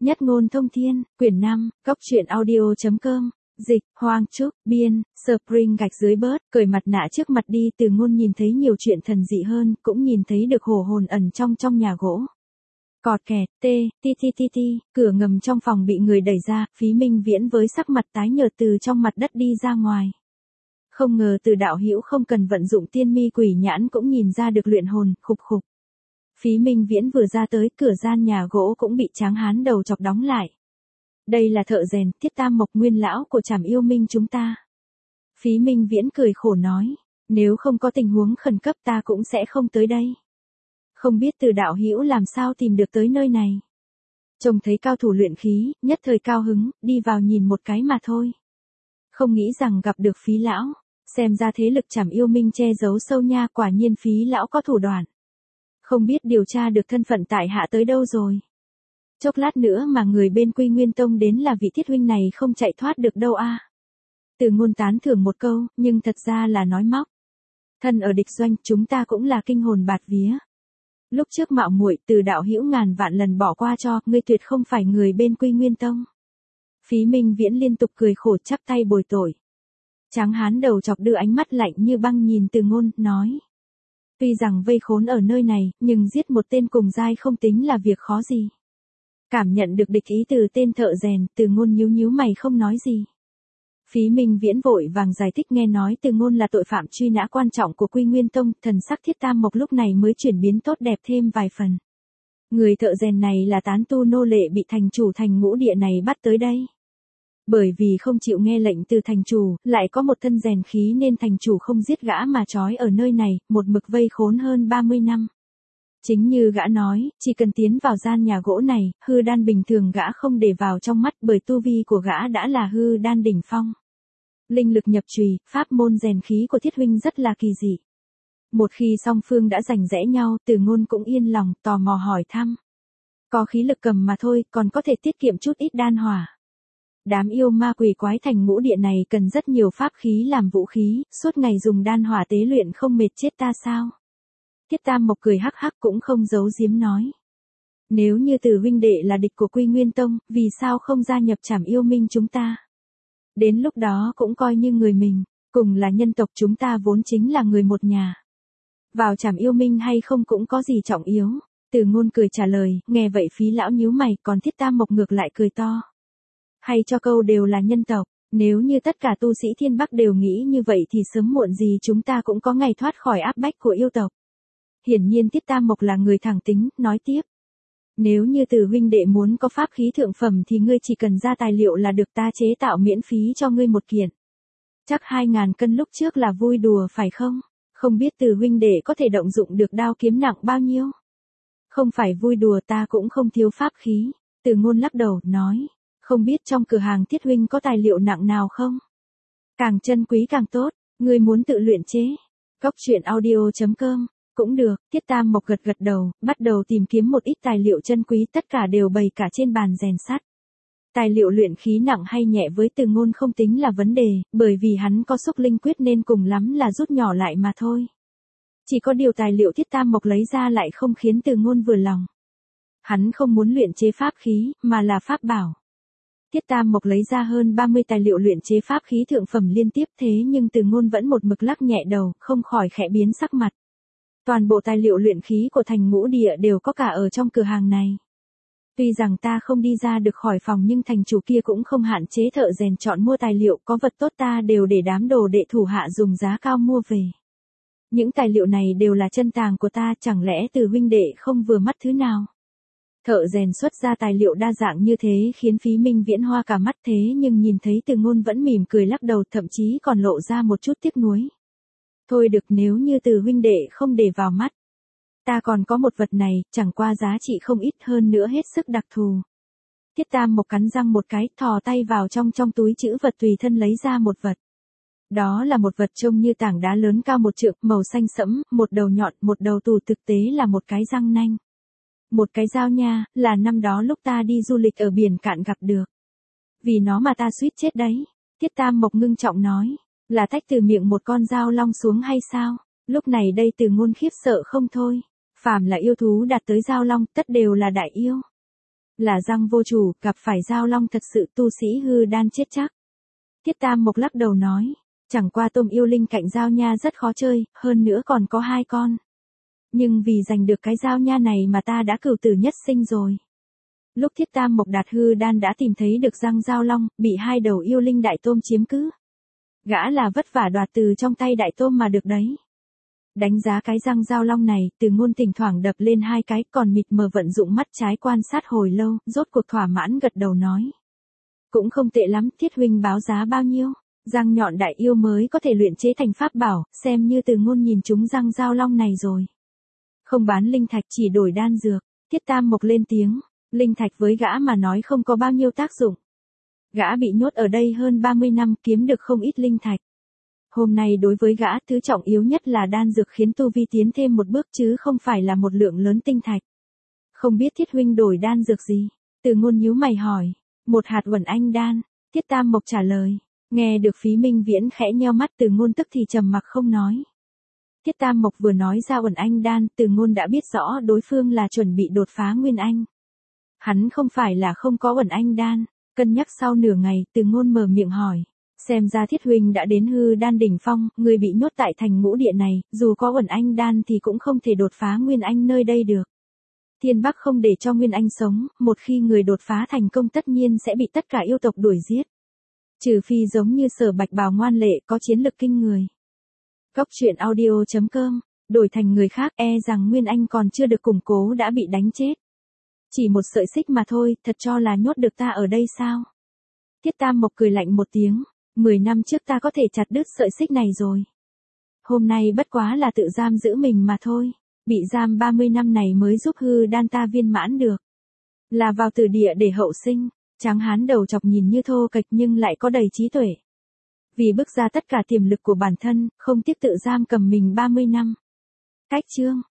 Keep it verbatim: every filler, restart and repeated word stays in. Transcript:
Nhất ngôn thông thiên, quyển năm, góc truyện audio.com, dịch, Hoang Trúc, biên, Spring gạch dưới bớt, cởi mặt nạ trước mặt đi. Từ Ngôn nhìn thấy nhiều chuyện thần dị hơn, cũng nhìn thấy được hổ hồn ẩn trong trong nhà gỗ. Cọt kẹt, tê, ti ti ti ti, cửa ngầm trong phòng bị người đẩy ra, Phí Minh Viễn với sắc mặt tái nhợt từ trong mặt đất đi ra ngoài. Không ngờ Từ đạo hữu không cần vận dụng tiên mi quỷ nhãn cũng nhìn ra được luyện hồn, khục khục. Phí Minh Viễn vừa ra tới, cửa gian nhà gỗ cũng bị tráng hán đầu chọc đóng lại. Đây là thợ rèn, Thiết Tam Mộc nguyên lão của Trảm Yêu Minh chúng ta. Phí Minh Viễn cười khổ nói, nếu không có tình huống khẩn cấp ta cũng sẽ không tới đây. Không biết Từ đạo hữu làm sao tìm được tới nơi này. Trông thấy cao thủ luyện khí, nhất thời cao hứng, đi vào nhìn một cái mà thôi. Không nghĩ rằng gặp được Phí lão, xem ra thế lực Trảm Yêu Minh che giấu sâu nha, quả nhiên Phí lão có thủ đoạn. Không biết điều tra được thân phận tại hạ tới đâu rồi. Chốc lát nữa mà người bên Quy Nguyên Tông đến là vị Thiết huynh này không chạy thoát được đâu a. À. Từ Ngôn tán thưởng một câu, nhưng thật ra là nói móc. Thân ở địch doanh, chúng ta cũng là kinh hồn bạt vía. Lúc trước mạo muội, Từ đạo hữu ngàn vạn lần bỏ qua cho, ngươi tuyệt không phải người bên Quy Nguyên Tông. Phí Minh Viễn liên tục cười khổ chắp tay bồi tội. Tráng hán đầu chọc đưa ánh mắt lạnh như băng nhìn Từ Ngôn, nói. Tuy rằng vây khốn ở nơi này, nhưng giết một tên cùng giai không tính là việc khó gì. Cảm nhận được địch ý từ tên thợ rèn, Từ Ngôn nhíu nhíu mày không nói gì. Phí Minh Viễn vội vàng giải thích, nghe nói Từ Ngôn là tội phạm truy nã quan trọng của Quy Nguyên Tông, thần sắc Thiết Tam Mộc lúc này mới chuyển biến tốt đẹp thêm vài phần. Người thợ rèn này là tán tu nô lệ bị thành chủ thành ngũ địa này bắt tới đây. Bởi vì không chịu nghe lệnh từ thành chủ, lại có một thân rèn khí nên thành chủ không giết gã mà trói ở nơi này, một mực vây khốn hơn ba mươi năm. Chính như gã nói, chỉ cần tiến vào gian nhà gỗ này, hư đan bình thường gã không để vào trong mắt, bởi tu vi của gã đã là hư đan đỉnh phong. Linh lực nhập chùy, pháp môn rèn khí của Thiết huynh rất là kỳ dị. Một khi song phương đã rành rẽ nhau, Từ Ngôn cũng yên lòng, tò mò hỏi thăm. Có khí lực cầm mà thôi, còn có thể tiết kiệm chút ít đan hỏa. Đám yêu ma quỷ quái thành ngũ địa này cần rất nhiều pháp khí làm vũ khí, suốt ngày dùng đan hỏa tế luyện không mệt chết ta sao? Thiết Tam Mộc cười hắc hắc cũng không giấu giếm nói. Nếu như Từ huynh đệ là địch của Quy Nguyên Tông, vì sao không gia nhập Trảm Yêu Minh chúng ta? Đến lúc đó cũng coi như người mình, cùng là nhân tộc chúng ta vốn chính là người một nhà. Vào Trảm Yêu Minh hay không cũng có gì trọng yếu. Từ Ngôn cười trả lời, nghe vậy Phí lão nhíu mày, còn Thiết Tam Mộc ngược lại cười to. Hay cho câu đều là nhân tộc, nếu như tất cả tu sĩ Thiên Bắc đều nghĩ như vậy thì sớm muộn gì chúng ta cũng có ngày thoát khỏi áp bách của yêu tộc. Hiển nhiên Thiết Tam Mộc là người thẳng tính, nói tiếp. Nếu như Từ huynh đệ muốn có pháp khí thượng phẩm thì ngươi chỉ cần ra tài liệu là được, ta chế tạo miễn phí cho ngươi một kiện. Chắc hai ngàn cân lúc trước là vui đùa phải không? Không biết Từ huynh đệ có thể động dụng được đao kiếm nặng bao nhiêu? Không phải vui đùa, ta cũng không thiếu pháp khí. Từ Ngôn lắc đầu, nói. Không biết trong cửa hàng Thiết huynh có tài liệu nặng nào không? Càng chân quý càng tốt, ngươi muốn tự luyện chế. Góc truyện audio.com, cũng được. Thiết Tam Mộc gật gật đầu, bắt đầu tìm kiếm một ít tài liệu chân quý, tất cả đều bày cả trên bàn rèn sắt. Tài liệu luyện khí nặng hay nhẹ với Từ Ngôn không tính là vấn đề, bởi vì hắn có xúc linh quyết nên cùng lắm là rút nhỏ lại mà thôi. Chỉ có điều tài liệu Thiết Tam Mộc lấy ra lại không khiến Từ Ngôn vừa lòng. Hắn không muốn luyện chế pháp khí, mà là pháp bảo. Thiết Tam Mộc lấy ra hơn ba mươi tài liệu luyện chế pháp khí thượng phẩm liên tiếp, thế nhưng Từ Ngôn vẫn một mực lắc nhẹ đầu, không khỏi khẽ biến sắc mặt. Toàn bộ tài liệu luyện khí của thành ngũ địa đều có cả ở trong cửa hàng này. Tuy rằng ta không đi ra được khỏi phòng nhưng thành chủ kia cũng không hạn chế thợ rèn chọn mua tài liệu, có vật tốt ta đều để đám đồ đệ thủ hạ dùng giá cao mua về. Những tài liệu này đều là chân tàng của ta, chẳng lẽ Từ huynh đệ không vừa mắt thứ nào? Thợ rèn xuất ra tài liệu đa dạng như thế khiến Phí Minh Viễn hoa cả mắt, thế nhưng nhìn thấy Từ Ngôn vẫn mỉm cười lắc đầu, thậm chí còn lộ ra một chút tiếc nuối. Thôi được, nếu như Từ huynh đệ không để vào mắt. Ta còn có một vật này, chẳng qua giá trị không ít, hơn nữa hết sức đặc thù. Thiết Tam Mộc cắn răng một cái, thò tay vào trong trong túi trữ vật tùy thân lấy ra một vật. Đó là một vật trông như tảng đá lớn cao một trượng, màu xanh sẫm, một đầu nhọn, một đầu tù, thực tế là một cái răng nanh. Một cái dao nha, là năm đó lúc ta đi du lịch ở biển cạn gặp được. Vì nó mà ta suýt chết đấy. Thiết Tam Mộc ngưng trọng nói, là tách từ miệng một con dao long xuống hay sao? Lúc này đây Từ Ngôn khiếp sợ không thôi. Phàm là yêu thú đạt tới dao long, tất đều là đại yêu. Là răng vô chủ, gặp phải Giao Long thật sự tu sĩ hư đan chết chắc. Thiết Tam Mộc lắc đầu nói, chẳng qua tôm yêu linh cạnh Giao Nha rất khó chơi, hơn nữa còn có hai con. Nhưng vì giành được cái Giao Nha này mà ta đã cửu tử nhất sinh rồi. Lúc Thiết Tam Mộc đạt hư đan đã tìm thấy được răng Giao Long, bị hai đầu yêu linh đại tôm chiếm cứ. Gã là vất vả đoạt từ trong tay đại tôm mà được đấy. Đánh giá cái răng Giao Long này, Từ Ngôn thỉnh thoảng đập lên hai cái, còn mịt mờ vận dụng mắt trái quan sát hồi lâu, rốt cuộc thỏa mãn gật đầu nói. Cũng không tệ lắm, Thiết huynh báo giá bao nhiêu? Răng nhọn đại yêu mới có thể luyện chế thành pháp bảo, xem như Từ Ngôn nhìn trúng răng Giao Long này rồi. Không bán linh thạch, chỉ đổi đan dược. Thiết Tam Mộc lên tiếng, linh thạch với gã mà nói không có bao nhiêu tác dụng. Gã bị nhốt ở đây hơn ba mươi năm, kiếm được không ít linh thạch. Hôm nay đối với gã, thứ trọng yếu nhất là đan dược khiến tu vi tiến thêm một bước chứ không phải là một lượng lớn tinh thạch. Không biết Thiết huynh đổi đan dược gì? Từ Ngôn nhíu mày hỏi. Một hạt uẩn anh đan. Thiết Tam Mộc trả lời. Nghe được Phí Minh Viễn khẽ nheo mắt, Từ Ngôn tức thì trầm mặc không nói. Thiết Tam Mộc vừa nói ra uẩn anh đan, Từ Ngôn đã biết rõ đối phương là chuẩn bị đột phá nguyên anh. Hắn không phải là không có uẩn anh đan. Cân nhắc sau nửa ngày, Từ Ngôn mở miệng hỏi. Xem ra Thiết huynh đã đến hư đan đỉnh phong, người bị nhốt tại thành ngũ địa này, dù có uẩn anh đan thì cũng không thể đột phá nguyên anh nơi đây được. Thiên Bắc không để cho nguyên anh sống, một khi người đột phá thành công tất nhiên sẽ bị tất cả yêu tộc đuổi giết. Trừ phi giống như Sở Bạch Bào ngoan lệ có chiến lực kinh người. Góc truyện audio chấm com, đổi thành người khác e rằng nguyên anh còn chưa được củng cố đã bị đánh chết. Chỉ một sợi xích mà thôi, thật cho là nhốt được ta ở đây sao? Thiết Tam Mộc cười lạnh một tiếng. Mười năm trước ta có thể chặt đứt sợi xích này rồi. Hôm nay bất quá là tự giam giữ mình mà thôi. Bị giam ba mươi năm này mới giúp hư đan ta viên mãn được. Là vào tử địa để hậu sinh. Tráng hán đầu chọc nhìn như thô kệch nhưng lại có đầy trí tuệ. Vì bức ra tất cả tiềm lực của bản thân, không tiếc tự giam cầm mình ba mươi năm. Cách chương.